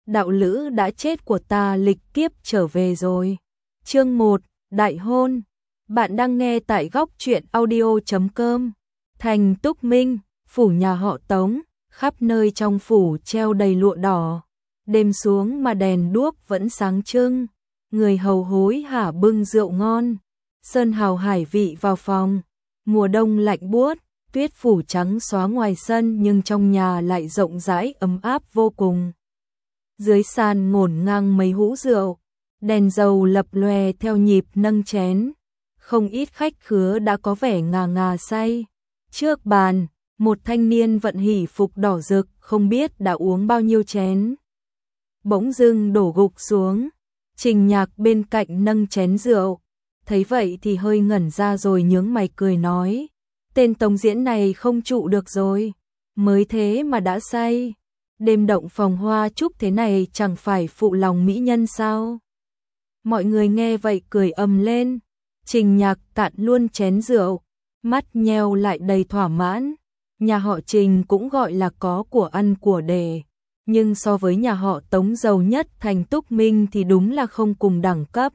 đạo lữ đã chết của ta lịch kiếp trở về rồi. Chương 1, Đại hôn. Bạn đang nghe tại góc truyện audio.com. Thành Túc Minh, phủ nhà họ Tống, khắp nơi trong phủ treo đầy lụa đỏ. Đêm xuống mà đèn đuốc vẫn sáng trưng, người hầu hối hả bưng rượu ngon. Sơn hào hải vị vào phòng, mùa đông lạnh buốt, tuyết phủ trắng xóa ngoài sân nhưng trong nhà lại rộng rãi ấm áp vô cùng. Dưới sàn ngổn ngang mấy hũ rượu, đèn dầu lập lòe theo nhịp nâng chén. Không ít khách khứa đã có vẻ ngà ngà say. Trước bàn, một thanh niên vận hỷ phục đỏ rực không biết đã uống bao nhiêu chén. Bỗng dưng đổ gục xuống, Trình Nhạc bên cạnh nâng chén rượu. Thấy vậy thì hơi ngẩn ra rồi nhướng mày cười nói, tên Tống Diễn này không trụ được rồi, mới thế mà đã say. Đêm động phòng hoa chúc thế này chẳng phải phụ lòng mỹ nhân sao? Mọi người nghe vậy cười ầm lên. Trình Nhạc cạn luôn chén rượu, mắt nheo lại đầy thỏa mãn. Nhà họ Trình cũng gọi là có của ăn của để, nhưng so với nhà họ Tống giàu nhất thành Túc Minh thì đúng là không cùng đẳng cấp.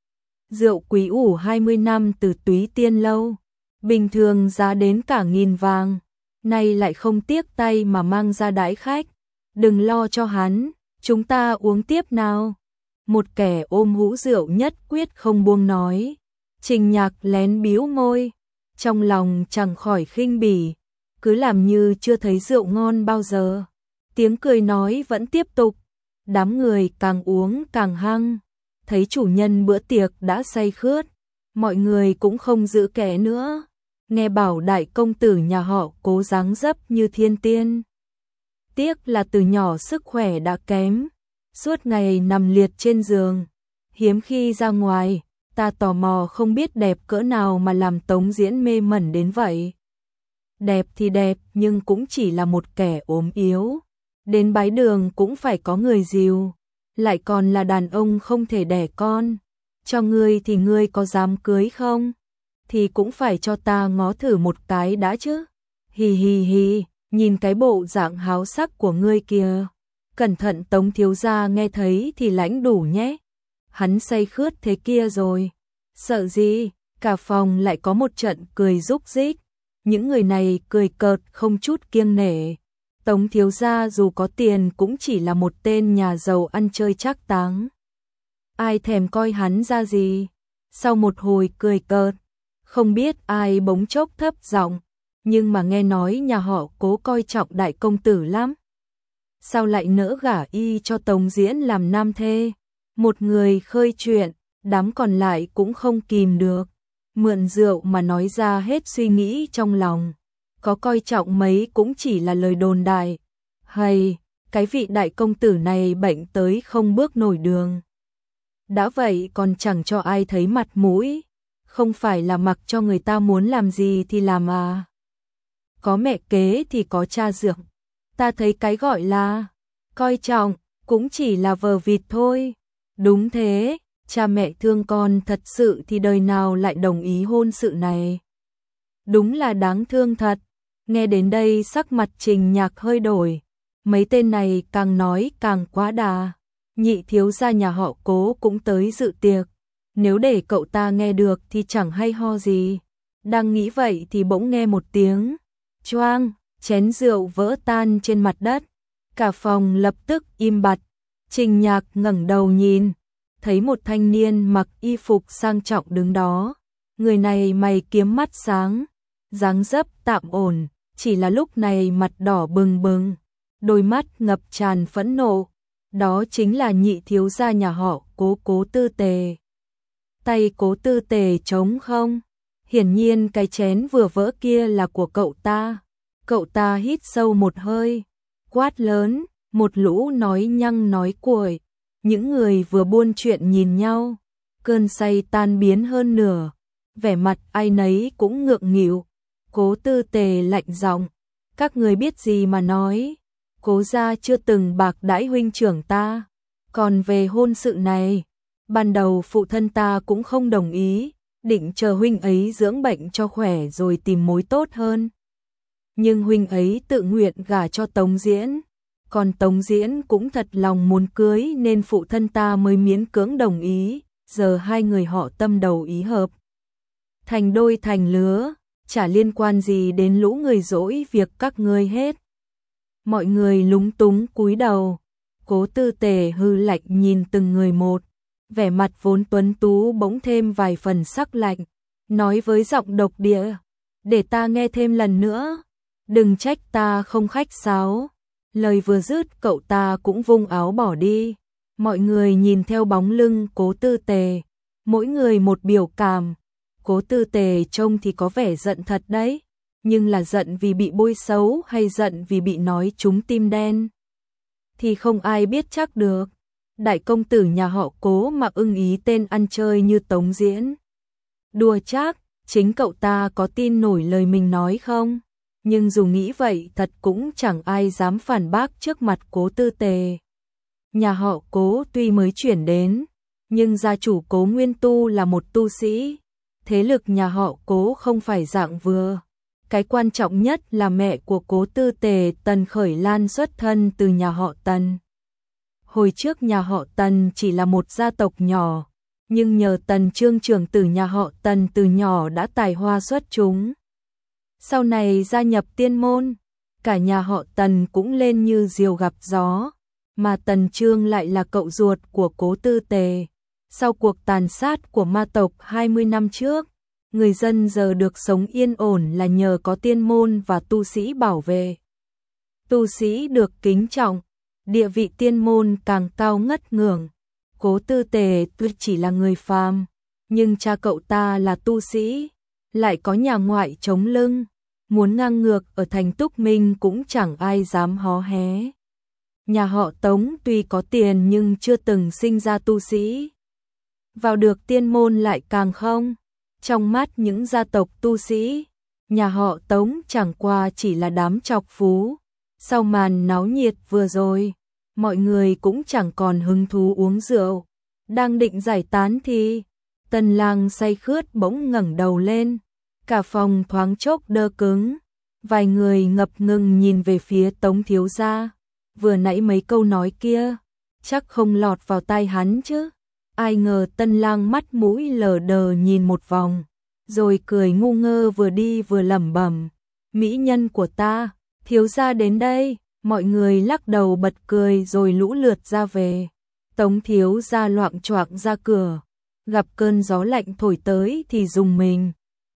Rượu quý ủ 20 năm từ Túy Tiên Lâu, bình thường giá đến cả 1.000 vàng, nay lại không tiếc tay mà mang ra đãi khách. Đừng lo cho hắn, chúng ta uống tiếp nào. Một kẻ ôm hũ rượu nhất quyết không buông nói. Trình Nhạc lén bĩu môi, trong lòng chẳng khỏi khinh bỉ, cứ làm như chưa thấy rượu ngon bao giờ. Tiếng cười nói vẫn tiếp tục, đám người càng uống càng hăng. Thấy chủ nhân bữa tiệc đã say khướt, mọi người cũng không giữ kẻ nữa. Nghe bảo đại công tử nhà họ Cố dáng dấp như thiên tiên. Tiếc là từ nhỏ sức khỏe đã kém, suốt ngày nằm liệt trên giường. Hiếm khi ra ngoài, ta tò mò không biết đẹp cỡ nào mà làm Tống Diễn mê mẩn đến vậy. Đẹp thì đẹp nhưng cũng chỉ là một kẻ ốm yếu. Đến bái đường cũng phải có người dìu, lại còn là đàn ông không thể đẻ con. Cho ngươi thì ngươi có dám cưới không? Thì cũng phải cho ta ngó thử một cái đã chứ. Hì hì hì, nhìn cái bộ dạng háo sắc của ngươi kìa. Cẩn thận Tống thiếu gia nghe thấy thì lãnh đủ nhé. Hắn say khướt thế kia rồi. Sợ gì, cả phòng lại có một trận cười rúc rích. Những người này cười cợt không chút kiêng nể. Tống thiếu gia dù có tiền cũng chỉ là một tên nhà giàu ăn chơi trác táng. Ai thèm coi hắn ra gì. Sau một hồi cười cợt, không biết ai bỗng chốc thấp giọng, nhưng mà nghe nói nhà họ Cố coi trọng đại công tử lắm. Sao lại nỡ gả y cho Tống Diễn làm nam thê? Một người khơi chuyện, đám còn lại cũng không kìm được. Mượn rượu mà nói ra hết suy nghĩ trong lòng. Có coi trọng mấy cũng chỉ là lời đồn đại. Hay, cái vị đại công tử này bệnh tới không bước nổi đường. Đã vậy còn chẳng cho ai thấy mặt mũi. Không phải là mặc cho người ta muốn làm gì thì làm à. Có mẹ kế thì có cha dượng. Ta thấy cái gọi là coi trọng cũng chỉ là vờ vịt thôi. Đúng thế, cha mẹ thương con thật sự thì đời nào lại đồng ý hôn sự này. Đúng là đáng thương thật. Nghe đến đây sắc mặt Trình Nhạc hơi đổi. Mấy tên này càng nói càng quá đà. Nhị thiếu gia nhà họ Cố cũng tới dự tiệc. Nếu để cậu ta nghe được thì chẳng hay ho gì. Đang nghĩ vậy thì bỗng nghe một tiếng choang, chén rượu vỡ tan trên mặt đất. Cả phòng lập tức im bặt. Trình Nhạc ngẩng đầu nhìn, thấy một thanh niên mặc y phục sang trọng đứng đó. Người này mày kiếm mắt sáng, dáng dấp tạm ổn, chỉ là lúc này mặt đỏ bừng bừng, đôi mắt ngập tràn phẫn nộ. Đó chính là nhị thiếu gia nhà họ Cố, Cố Tư Tề. Tay Cố Tư Tề trống không? Hiển nhiên cái chén vừa vỡ kia là của cậu ta. Cậu ta hít sâu một hơi, quát lớn, một lũ nói nhăng nói cuội. Những người vừa buôn chuyện nhìn nhau, cơn say tan biến hơn nửa, vẻ mặt ai nấy cũng ngượng nghịu. Cố Tư Tề lạnh giọng, các người biết gì mà nói, Cố gia chưa từng bạc đãi huynh trưởng ta. Còn về hôn sự này, ban đầu phụ thân ta cũng không đồng ý, định chờ huynh ấy dưỡng bệnh cho khỏe rồi tìm mối tốt hơn. Nhưng huynh ấy tự nguyện gả cho Tống Diễn, còn Tống Diễn cũng thật lòng muốn cưới nên phụ thân ta mới miễn cưỡng đồng ý, giờ hai người họ tâm đầu ý hợp. Thành đôi thành lứa, chả liên quan gì đến lũ người dỗi việc các ngươi hết. Mọi người lúng túng cúi đầu, Cố Tư Tề hư lạnh nhìn từng người một, vẻ mặt vốn tuấn tú bỗng thêm vài phần sắc lạnh, nói với giọng độc địa, để ta nghe thêm lần nữa, đừng trách ta không khách sáo. Lời vừa dứt cậu ta cũng vung áo bỏ đi, mọi người nhìn theo bóng lưng Cố Tư Tề, mỗi người một biểu cảm. Cố Tư Tề trông thì có vẻ giận thật đấy, nhưng là giận vì bị bôi xấu hay giận vì bị nói trúng tim đen thì không ai biết chắc được. Đại công tử nhà họ Cố mà ưng ý tên ăn chơi như Tống Diễn. Đùa chắc, chính cậu ta có tin nổi lời mình nói không? Nhưng dù nghĩ vậy thật cũng chẳng ai dám phản bác trước mặt Cố Tư Tề. Nhà họ Cố tuy mới chuyển đến, nhưng gia chủ Cố Nguyên Tu là một tu sĩ. Thế lực nhà họ Cố không phải dạng vừa. Cái quan trọng nhất là mẹ của Cố Tư Tề Tần Khởi Lan xuất thân từ nhà họ Tần. Hồi trước nhà họ Tần chỉ là một gia tộc nhỏ, nhưng nhờ Tần Trương trưởng tử nhà họ Tần từ nhỏ đã tài hoa xuất chúng. Sau này gia nhập tiên môn, cả nhà họ Tần cũng lên như diều gặp gió, mà Tần Trương lại là cậu ruột của Cố Tư Tề. Sau cuộc tàn sát của ma tộc 20 năm trước, người dân giờ được sống yên ổn là nhờ có tiên môn và tu sĩ bảo vệ. Tu sĩ được kính trọng, địa vị tiên môn càng cao ngất ngưỡng. Cố Tư Tề tuy chỉ là người phàm, nhưng cha cậu ta là tu sĩ, lại có nhà ngoại chống lưng, muốn ngang ngược ở thành Túc Minh cũng chẳng ai dám hó hé. Nhà họ Tống tuy có tiền nhưng chưa từng sinh ra tu sĩ. Vào được tiên môn lại càng không. Trong mắt những gia tộc tu sĩ, nhà họ Tống chẳng qua chỉ là đám trọc phú. Sau màn náo nhiệt vừa rồi, mọi người cũng chẳng còn hứng thú uống rượu. Đang định giải tán thì Tần Lang say khướt bỗng ngẩng đầu lên, cả phòng thoáng chốc đơ cứng. Vài người ngập ngừng nhìn về phía Tống thiếu gia. Vừa nãy mấy câu nói kia chắc không lọt vào tai hắn chứ. Ai ngờ Tân Lang mắt mũi lờ đờ nhìn một vòng, rồi cười ngu ngơ vừa đi vừa lẩm bẩm, mỹ nhân của ta, thiếu gia đến đây. Mọi người lắc đầu bật cười rồi lũ lượt ra về. Tống thiếu gia loạng choạng ra cửa, gặp cơn gió lạnh thổi tới thì rùng mình.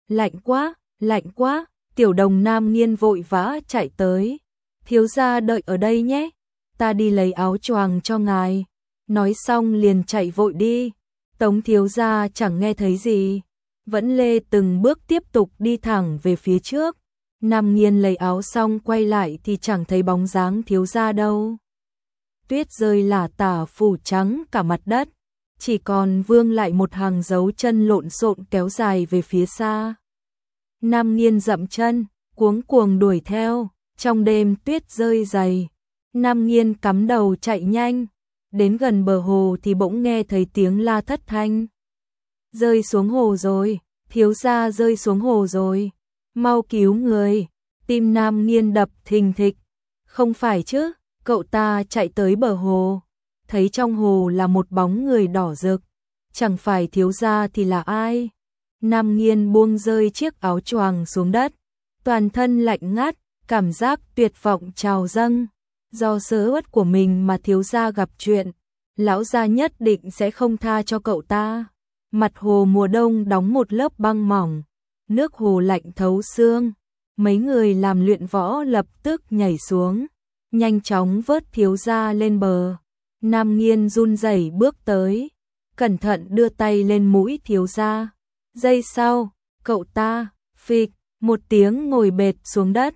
Lạnh quá, Tiểu Đồng Nam Nghiên vội vã chạy tới. Thiếu gia đợi ở đây nhé, ta đi lấy áo choàng cho ngài. Nói xong liền chạy vội đi. Tống thiếu gia chẳng nghe thấy gì, vẫn lê từng bước tiếp tục đi thẳng về phía trước. Nam Nghiên lấy áo xong quay lại thì chẳng thấy bóng dáng thiếu gia đâu. Tuyết rơi lả tả phủ trắng cả mặt đất, chỉ còn vương lại một hàng dấu chân lộn xộn kéo dài về phía xa. Nam Nghiên dậm chân, cuống cuồng đuổi theo, trong đêm tuyết rơi dày. Nam Nghiên cắm đầu chạy nhanh, đến gần bờ hồ thì bỗng nghe thấy tiếng la thất thanh. Rơi xuống hồ rồi, thiếu gia rơi xuống hồ rồi, mau cứu người. Tim Nam Nghiên đập thình thịch. Không phải chứ, cậu ta chạy tới bờ hồ, thấy trong hồ là một bóng người đỏ rực, chẳng phải thiếu gia thì là ai? Nam Nghiên buông rơi chiếc áo choàng xuống đất, toàn thân lạnh ngắt, cảm giác tuyệt vọng trào dâng. Do sơ uất của mình mà thiếu gia gặp chuyện, lão gia nhất định sẽ không tha cho cậu ta. Mặt hồ mùa đông đóng một lớp băng mỏng, nước hồ lạnh thấu xương. Mấy người làm luyện võ lập tức nhảy xuống, nhanh chóng vớt thiếu gia lên bờ. Nam Nghiên run rẩy bước tới, cẩn thận đưa tay lên mũi thiếu gia. Giây sau, cậu ta phịch một tiếng ngồi bệt xuống đất.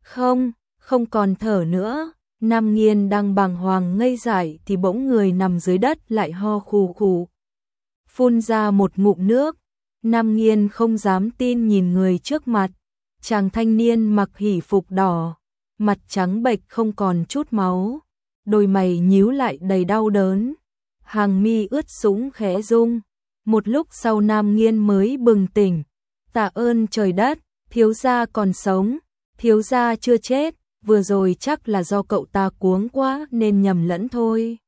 Không còn thở nữa. Nam Nghiên đang bàng hoàng ngây dại thì bỗng người nằm dưới đất lại ho khù khù, phun ra một ngụm nước. Nam Nghiên không dám tin nhìn người trước mặt, chàng thanh niên mặc hỉ phục đỏ, mặt trắng bệch không còn chút máu, đôi mày nhíu lại đầy đau đớn, hàng mi ướt sũng khẽ rung. Một lúc sau Nam Nghiên mới bừng tỉnh, tạ ơn trời đất, thiếu gia còn sống, thiếu gia chưa chết. vừa rồi chắc là do cậu ta cuống quá nên nhầm lẫn thôi.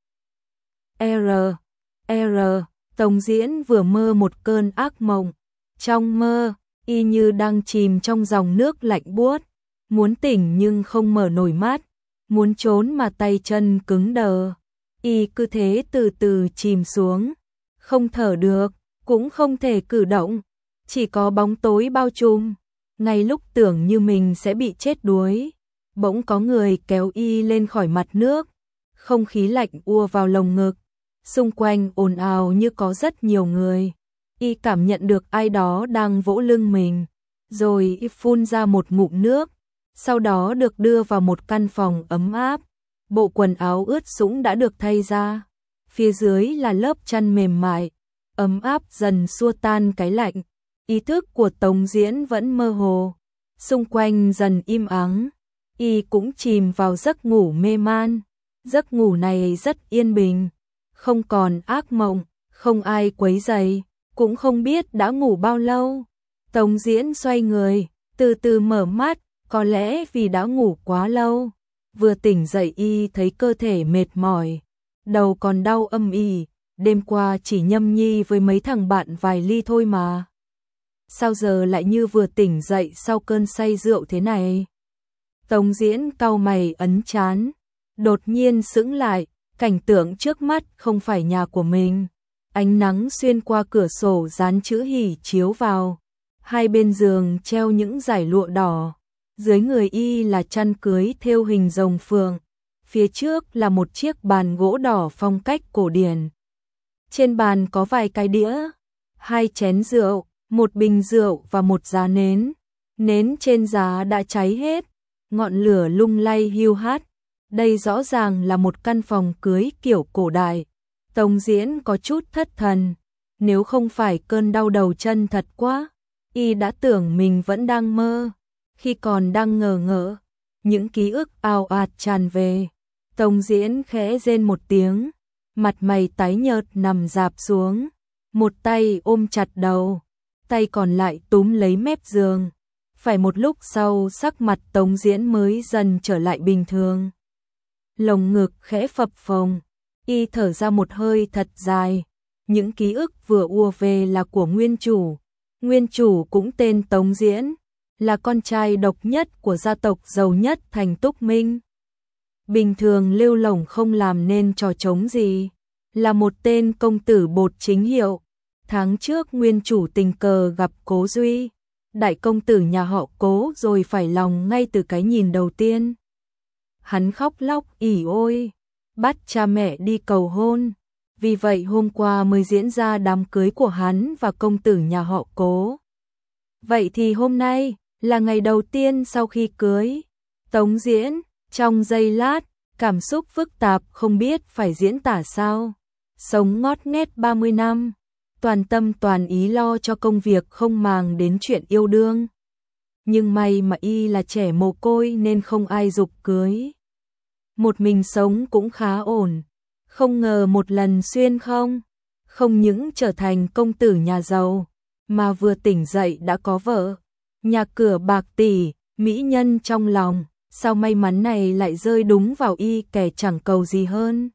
Tống Diễn vừa mơ một cơn ác mộng. Trong mơ, y như đang chìm trong dòng nước lạnh buốt, muốn tỉnh nhưng không mở nổi mắt, muốn trốn mà tay chân cứng đờ. Y cứ thế từ từ chìm xuống, không thở được, cũng không thể cử động, chỉ có bóng tối bao trùm. Ngay lúc tưởng như mình sẽ bị chết đuối, bỗng có người kéo y lên khỏi mặt nước, không khí lạnh ùa vào lồng ngực, xung quanh ồn ào như có rất nhiều người. Y cảm nhận được ai đó đang vỗ lưng mình, rồi y phun ra một ngụm nước, sau đó được đưa vào một căn phòng ấm áp. Bộ quần áo ướt sũng đã được thay ra, phía dưới là lớp chăn mềm mại, ấm áp dần xua tan cái lạnh. Ý thức của Tống Diễn vẫn mơ hồ, xung quanh dần im ắng, y cũng chìm vào giấc ngủ mê man. Giấc ngủ này rất yên bình, không còn ác mộng, không ai quấy rầy, cũng không biết đã ngủ bao lâu. Tống Diễn xoay người, từ từ mở mắt, có lẽ vì đã ngủ quá lâu. Vừa tỉnh dậy y thấy cơ thể mệt mỏi, đầu còn đau âm ỉ, đêm qua chỉ nhâm nhi với mấy thằng bạn vài ly thôi mà. Sao giờ lại như vừa tỉnh dậy sau cơn say rượu thế này? Tống Diễn cau mày ấn trán, đột nhiên sững lại, cảnh tượng trước mắt không phải nhà của mình. Ánh nắng xuyên qua cửa sổ dán chữ hỉ chiếu vào, hai bên giường treo những dải lụa đỏ, dưới người y là chăn cưới thêu hình rồng phượng, phía trước là một chiếc bàn gỗ đỏ phong cách cổ điển. Trên bàn có vài cái đĩa, hai chén rượu, một bình rượu và một giá nến. Nến trên giá đã cháy hết, ngọn lửa lung lay hiu hắt. Đây rõ ràng là một căn phòng cưới kiểu cổ đại. Tống Diễn có chút thất thần, nếu không phải cơn đau đầu chân thật quá, y đã tưởng mình vẫn đang mơ. Khi còn đang ngờ ngỡ, những ký ức ào ạt tràn về. Tống Diễn khẽ rên một tiếng, mặt mày tái nhợt nằm rạp xuống, một tay ôm chặt đầu, tay còn lại túm lấy mép giường. Phải một lúc sau sắc mặt Tống Diễn mới dần trở lại bình thường. Lồng ngực khẽ phập phồng, y thở ra một hơi thật dài. Những ký ức vừa ùa về là của nguyên chủ. Nguyên chủ cũng tên Tống Diễn, là con trai độc nhất của gia tộc giàu nhất thành Túc Minh. Bình thường lêu lổng không làm nên trò trống gì, là một tên công tử bột chính hiệu. Tháng trước nguyên chủ tình cờ gặp Cố Duy, đại công tử nhà họ Cố, rồi phải lòng ngay từ cái nhìn đầu tiên. Hắn khóc lóc ỉ ôi, bắt cha mẹ đi cầu hôn, vì vậy hôm qua mới diễn ra đám cưới của hắn và công tử nhà họ Cố. Vậy thì hôm nay là ngày đầu tiên sau khi cưới. Tống Diễn trong giây lát, cảm xúc phức tạp không biết phải diễn tả sao. Sống ngót nghét 30 năm, toàn tâm toàn ý lo cho công việc không màng đến chuyện yêu đương. Nhưng may mà y là trẻ mồ côi nên không ai giục cưới. Một mình sống cũng khá ổn, không ngờ một lần xuyên không những trở thành công tử nhà giàu, mà vừa tỉnh dậy đã có vợ, nhà cửa bạc tỷ, mỹ nhân trong lòng. Sao may mắn này lại rơi đúng vào y kẻ chẳng cầu gì hơn.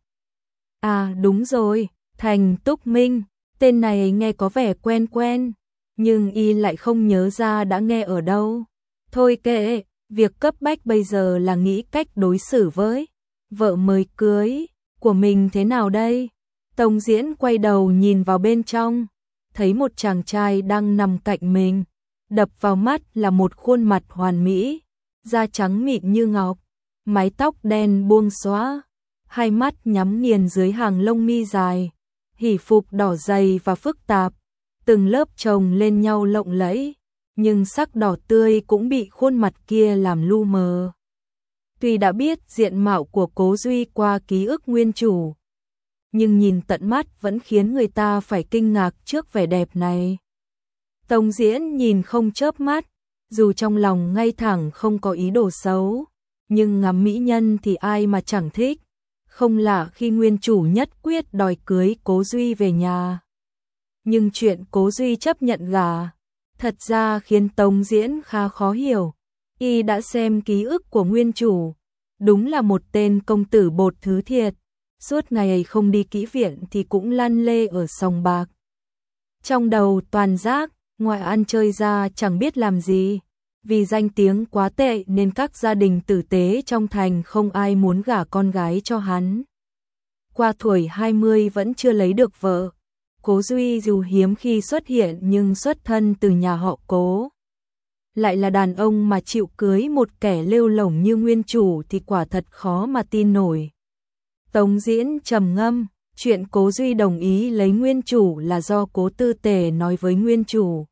À đúng rồi, Thành Túc Minh, tên này nghe có vẻ quen quen, nhưng y lại không nhớ ra đã nghe ở đâu. Thôi kệ, việc cấp bách bây giờ là nghĩ cách đối xử với vợ mới cưới của mình thế nào đây. Tống Diễn quay đầu nhìn vào bên trong, thấy một chàng trai đang nằm cạnh mình, đập vào mắt là một khuôn mặt hoàn mỹ, da trắng mịn như ngọc, mái tóc đen buông xõa, hai mắt nhắm nghiền dưới hàng lông mi dài, hỉ phục đỏ dày và phức tạp, từng lớp chồng lên nhau lộng lẫy, nhưng sắc đỏ tươi cũng bị khuôn mặt kia làm lu mờ. Tuy đã biết diện mạo của Cố Duy qua ký ức nguyên chủ, nhưng nhìn tận mắt vẫn khiến người ta phải kinh ngạc trước vẻ đẹp này. Tống Diễn nhìn không chớp mắt, dù trong lòng ngay thẳng không có ý đồ xấu, nhưng ngắm mỹ nhân thì ai mà chẳng thích. Không lạ khi nguyên chủ nhất quyết đòi cưới Cố Duy về nhà. Nhưng chuyện Cố Duy chấp nhận gả, thật ra khiến Tống Diễn khá khó hiểu. Y đã xem ký ức của nguyên chủ, đúng là một tên công tử bột thứ thiệt, suốt ngày không đi kỹ viện thì cũng lăn lê ở sòng bạc. Trong đầu toàn rác, ngoài ăn chơi ra chẳng biết làm gì, vì danh tiếng quá tệ nên các gia đình tử tế trong thành không ai muốn gả con gái cho hắn. Qua tuổi 20 vẫn chưa lấy được vợ, Cố Duy dù hiếm khi xuất hiện nhưng xuất thân từ nhà họ Cố. Lại là đàn ông mà chịu cưới một kẻ lêu lổng như nguyên chủ thì quả thật khó mà tin nổi. Tống Diễn trầm ngâm, chuyện Cố Duy đồng ý lấy nguyên chủ là do Cố Tư Tề nói với nguyên chủ.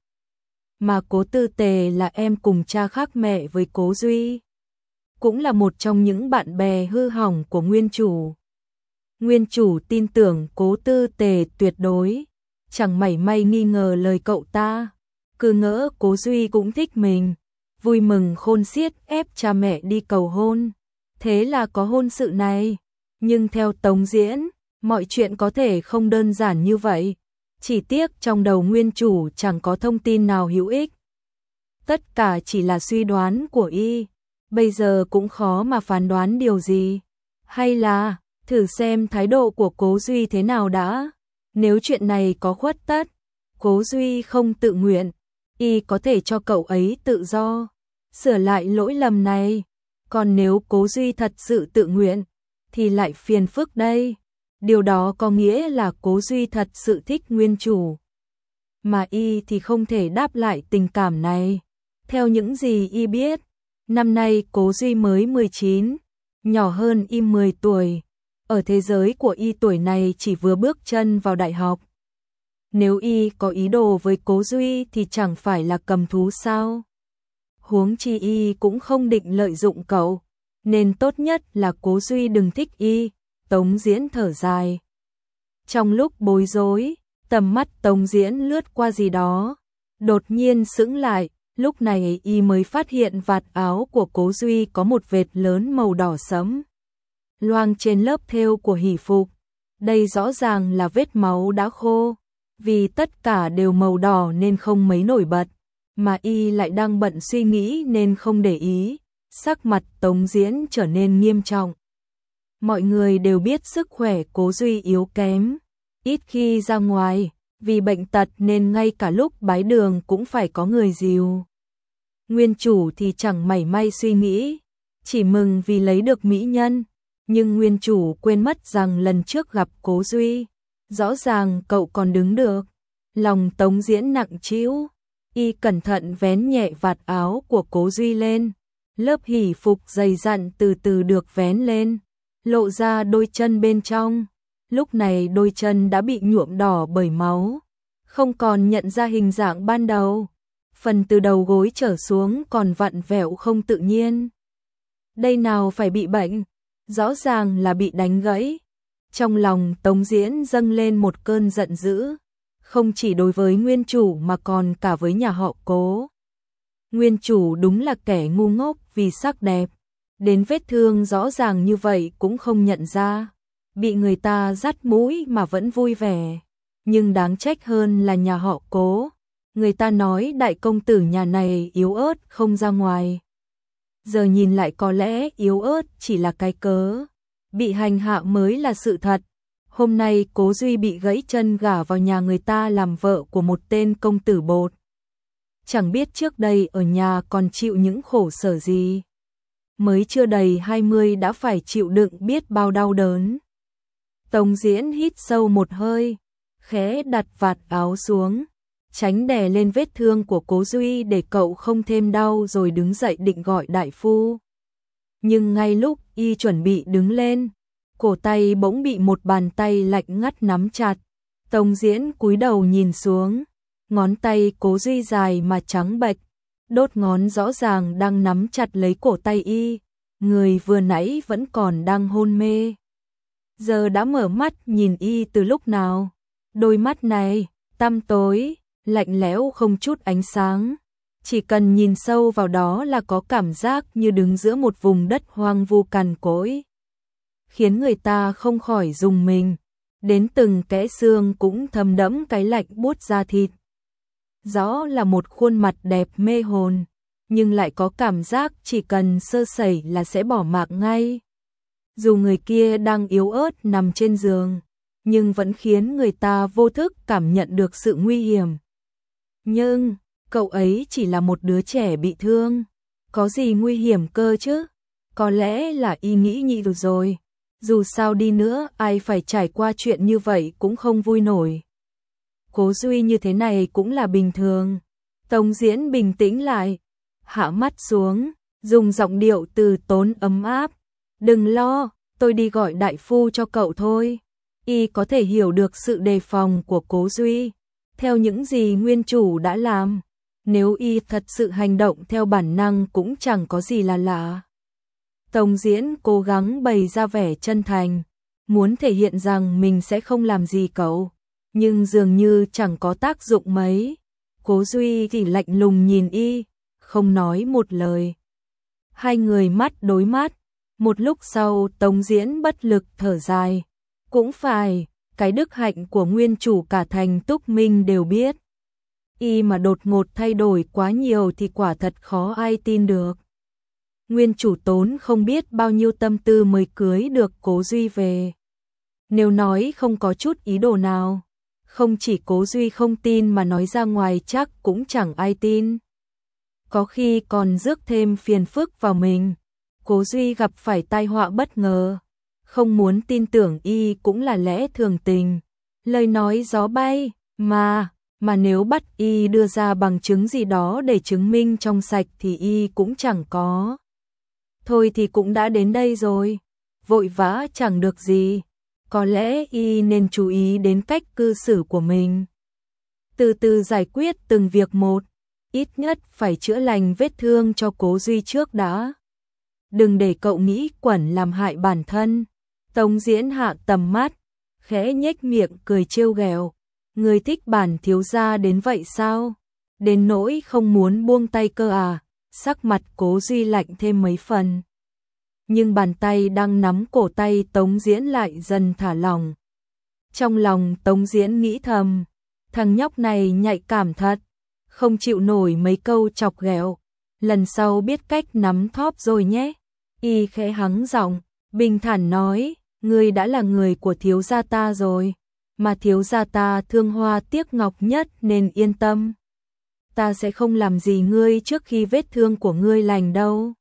Mà Cố Tư Tề là em cùng cha khác mẹ với Cố Duy, cũng là một trong những bạn bè hư hỏng của nguyên chủ. Nguyên chủ tin tưởng Cố Tư Tề tuyệt đối, chẳng mảy may nghi ngờ lời cậu ta, cứ ngỡ Cố Duy cũng thích mình, vui mừng khôn xiết ép cha mẹ đi cầu hôn. Thế là có hôn sự này, nhưng theo Tống Diễn, mọi chuyện có thể không đơn giản như vậy, chỉ tiếc trong đầu nguyên chủ chẳng có thông tin nào hữu ích. Tất cả chỉ là suy đoán của y, bây giờ cũng khó mà phán đoán điều gì. Hay là thử xem thái độ của Cố Duy thế nào đã. Nếu chuyện này có khuất tất, Cố Duy không tự nguyện, y có thể cho cậu ấy tự do sửa lại lỗi lầm này. Còn nếu Cố Duy thật sự tự nguyện, thì lại phiền phức đây. Điều đó có nghĩa là Cố Duy thật sự thích nguyên chủ, mà y thì không thể đáp lại tình cảm này. Theo những gì y biết, năm nay Cố Duy mới 19, nhỏ hơn y 10 tuổi. Ở thế giới của y tuổi này chỉ vừa bước chân vào đại học. Nếu y có ý đồ với Cố Duy thì chẳng phải là cầm thú sao? Huống chi y cũng không định lợi dụng cậu, nên tốt nhất là Cố Duy đừng thích y. Tống Diễn thở dài. Trong lúc bối rối, tầm mắt Tống Diễn lướt qua gì đó, đột nhiên sững lại, lúc này y mới phát hiện vạt áo của Cố Duy có một vệt lớn màu đỏ sẫm loang trên lớp thêu của hỷ phục. Đây rõ ràng là vết máu đã khô, vì tất cả đều màu đỏ nên không mấy nổi bật, mà y lại đang bận suy nghĩ nên không để ý. Sắc mặt Tống Diễn trở nên nghiêm trọng. Mọi người đều biết sức khỏe Cố Duy yếu kém, ít khi ra ngoài, vì bệnh tật nên ngay cả lúc bái đường cũng phải có người dìu. Nguyên chủ thì chẳng mảy may suy nghĩ, chỉ mừng vì lấy được mỹ nhân, nhưng nguyên chủ quên mất rằng lần trước gặp Cố Duy, rõ ràng cậu còn đứng được. Lòng Tống Diễn nặng trĩu, y cẩn thận vén nhẹ vạt áo của Cố Duy lên, lớp hỷ phục dày dặn từ từ được vén lên, lộ ra đôi chân bên trong. Lúc này đôi chân đã bị nhuộm đỏ bởi máu, không còn nhận ra hình dạng ban đầu. Phần từ đầu gối trở xuống còn vặn vẹo không tự nhiên. Đây nào phải bị bệnh, rõ ràng là bị đánh gãy. Trong lòng Tống Diễn dâng lên một cơn giận dữ, không chỉ đối với nguyên chủ mà còn cả với nhà họ Cố. Nguyên chủ đúng là kẻ ngu ngốc vì sắc đẹp, đến vết thương rõ ràng như vậy cũng không nhận ra, bị người ta dắt mũi mà vẫn vui vẻ. Nhưng đáng trách hơn là nhà họ Cố, người ta nói đại công tử nhà này yếu ớt không ra ngoài. Giờ nhìn lại có lẽ yếu ớt chỉ là cái cớ, bị hành hạ mới là sự thật. Hôm nay Cố Duy bị gãy chân gả vào nhà người ta làm vợ của một tên công tử bột. Chẳng biết trước đây ở nhà còn chịu những khổ sở gì. Mới chưa đầy 20 đã phải chịu đựng biết bao đau đớn. Tống Diễn hít sâu một hơi, khẽ đặt vạt áo xuống, tránh đè lên vết thương của Cố Duy để cậu không thêm đau, rồi đứng dậy định gọi đại phu. Nhưng ngay lúc y chuẩn bị đứng lên, cổ tay bỗng bị một bàn tay lạnh ngắt nắm chặt. Tống Diễn cúi đầu nhìn xuống, ngón tay Cố Duy dài mà trắng bệch, đốt ngón rõ ràng đang nắm chặt lấy cổ tay y, người vừa nãy vẫn còn đang hôn mê. Giờ đã mở mắt nhìn y từ lúc nào, đôi mắt này, tăm tối, lạnh lẽo không chút ánh sáng. Chỉ cần nhìn sâu vào đó là có cảm giác như đứng giữa một vùng đất hoang vu cằn cỗi, khiến người ta không khỏi rùng mình, đến từng kẽ xương cũng thấm đẫm cái lạnh buốt da thịt. Rõ là một khuôn mặt đẹp mê hồn, nhưng lại có cảm giác chỉ cần sơ sẩy là sẽ bỏ mặc ngay. Dù người kia đang yếu ớt nằm trên giường, nhưng vẫn khiến người ta vô thức cảm nhận được sự nguy hiểm. Nhưng, cậu ấy chỉ là một đứa trẻ bị thương, có gì nguy hiểm cơ chứ? Có lẽ là Y nghĩ nhị rồi. Dù sao đi nữa, ai phải trải qua chuyện như vậy cũng không vui nổi. Cố Duy như thế này cũng là bình thường. Tống Diễn bình tĩnh lại, hạ mắt xuống, dùng giọng điệu từ tốn ấm áp. Đừng lo, tôi đi gọi đại phu cho cậu thôi. Y có thể hiểu được sự đề phòng của Cố Duy. Theo những gì nguyên chủ đã làm, nếu Y thật sự hành động theo bản năng cũng chẳng có gì là lạ. Tống Diễn cố gắng bày ra vẻ chân thành, muốn thể hiện rằng mình sẽ không làm gì cậu, nhưng dường như chẳng có tác dụng mấy. Cố Duy thì lạnh lùng nhìn Y, không nói một lời. Hai người mắt đối mắt, một lúc sau Tống Diễn bất lực thở dài. Cũng phải, cái đức hạnh của nguyên chủ cả thành Túc Minh đều biết. Y mà đột ngột thay đổi quá nhiều thì quả thật khó ai tin được. Nguyên chủ tốn không biết bao nhiêu tâm tư mới cưới được Cố Duy về. Nếu nói không có chút ý đồ nào, không chỉ Cố Duy không tin mà nói ra ngoài chắc cũng chẳng ai tin. Có khi còn rước thêm phiền phức vào mình. Cố Duy gặp phải tai họa bất ngờ, không muốn tin tưởng Y cũng là lẽ thường tình. Lời nói gió bay, mà nếu bắt Y đưa ra bằng chứng gì đó để chứng minh trong sạch thì Y cũng chẳng có. Thôi thì cũng đã đến đây rồi, vội vã chẳng được gì. Có lẽ Y nên chú ý đến cách cư xử của mình. Từ từ giải quyết từng việc một, ít nhất phải chữa lành vết thương cho Cố Duy trước đã. Đừng để cậu nghĩ quẩn làm hại bản thân. Tống Diễn hạ tầm mắt, khẽ nhếch miệng cười trêu ghẹo. Người thích bản thiếu gia đến vậy sao? Đến nỗi không muốn buông tay cơ à? Sắc mặt Cố Duy lạnh thêm mấy phần. Nhưng bàn tay đang nắm cổ tay Tống Diễn lại dần thả lỏng. Trong lòng Tống Diễn nghĩ thầm, thằng nhóc này nhạy cảm thật, không chịu nổi mấy câu chọc ghẹo. Lần sau biết cách nắm thóp rồi nhé. Y khẽ hắng giọng, bình thản nói, ngươi đã là người của thiếu gia ta rồi, mà thiếu gia ta thương hoa tiếc ngọc nhất nên yên tâm. Ta sẽ không làm gì ngươi trước khi vết thương của ngươi lành đâu.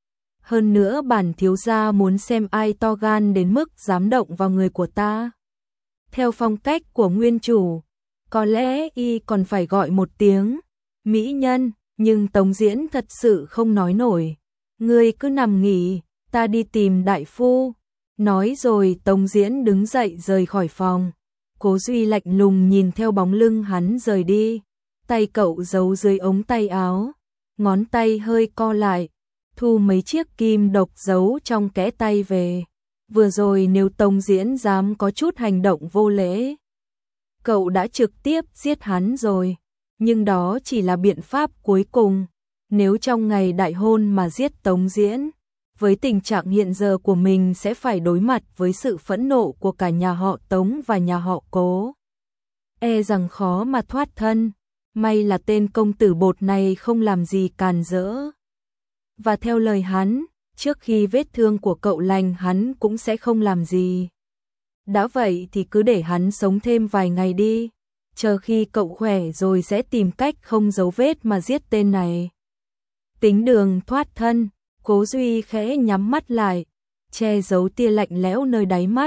Hơn nữa bản thiếu gia muốn xem ai to gan đến mức dám động vào người của ta. Theo phong cách của nguyên chủ, có lẽ Y còn phải gọi một tiếng mỹ nhân, nhưng Tống Diễn thật sự không nói nổi. Ngươi cứ nằm nghỉ, ta đi tìm đại phu. Nói rồi Tống Diễn đứng dậy rời khỏi phòng. Cố Duy lạnh lùng nhìn theo bóng lưng hắn rời đi. Tay cậu giấu dưới ống tay áo, ngón tay hơi co lại, thu mấy chiếc kim độc giấu trong kẽ tay về. Vừa rồi nếu Tống Diễn dám có chút hành động vô lễ, cậu đã trực tiếp giết hắn rồi. Nhưng đó chỉ là biện pháp cuối cùng. Nếu trong ngày đại hôn mà giết Tống Diễn, với tình trạng hiện giờ của mình sẽ phải đối mặt với sự phẫn nộ của cả nhà họ Tống và nhà họ Cố. E rằng khó mà thoát thân. May là tên công tử bột này không làm gì càn rỡ. Và theo lời hắn, trước khi vết thương của cậu lành hắn cũng sẽ không làm gì. Đã vậy thì cứ để hắn sống thêm vài ngày đi. Chờ khi cậu khỏe rồi sẽ tìm cách không dấu vết mà giết tên này. Tính đường thoát thân, Cố Duy khẽ nhắm mắt lại, che giấu tia lạnh lẽo nơi đáy mắt.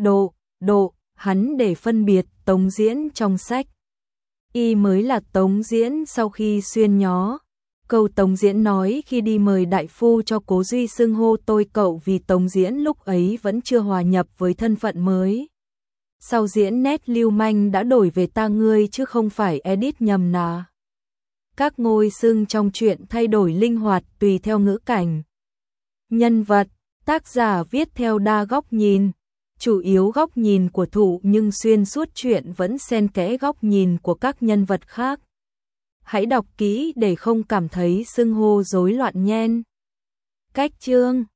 Độ, hắn để phân biệt Tống Diễn trong sách. Y mới là Tống Diễn sau khi xuyên nhó. Câu Tống Diễn nói khi đi mời đại phu cho Cố Duy xưng hô tôi cậu vì Tống Diễn lúc ấy vẫn chưa hòa nhập với thân phận mới. Sau diễn nét lưu manh đã đổi về ta ngươi chứ không phải edit nhầm nà. Các ngôi xưng trong truyện thay đổi linh hoạt tùy theo ngữ cảnh. Nhân vật, tác giả viết theo đa góc nhìn, chủ yếu góc nhìn của Thụ nhưng xuyên suốt truyện vẫn xen kẽ góc nhìn của các nhân vật khác. Hãy đọc kỹ để không cảm thấy xưng hô rối loạn nhen. Cách chương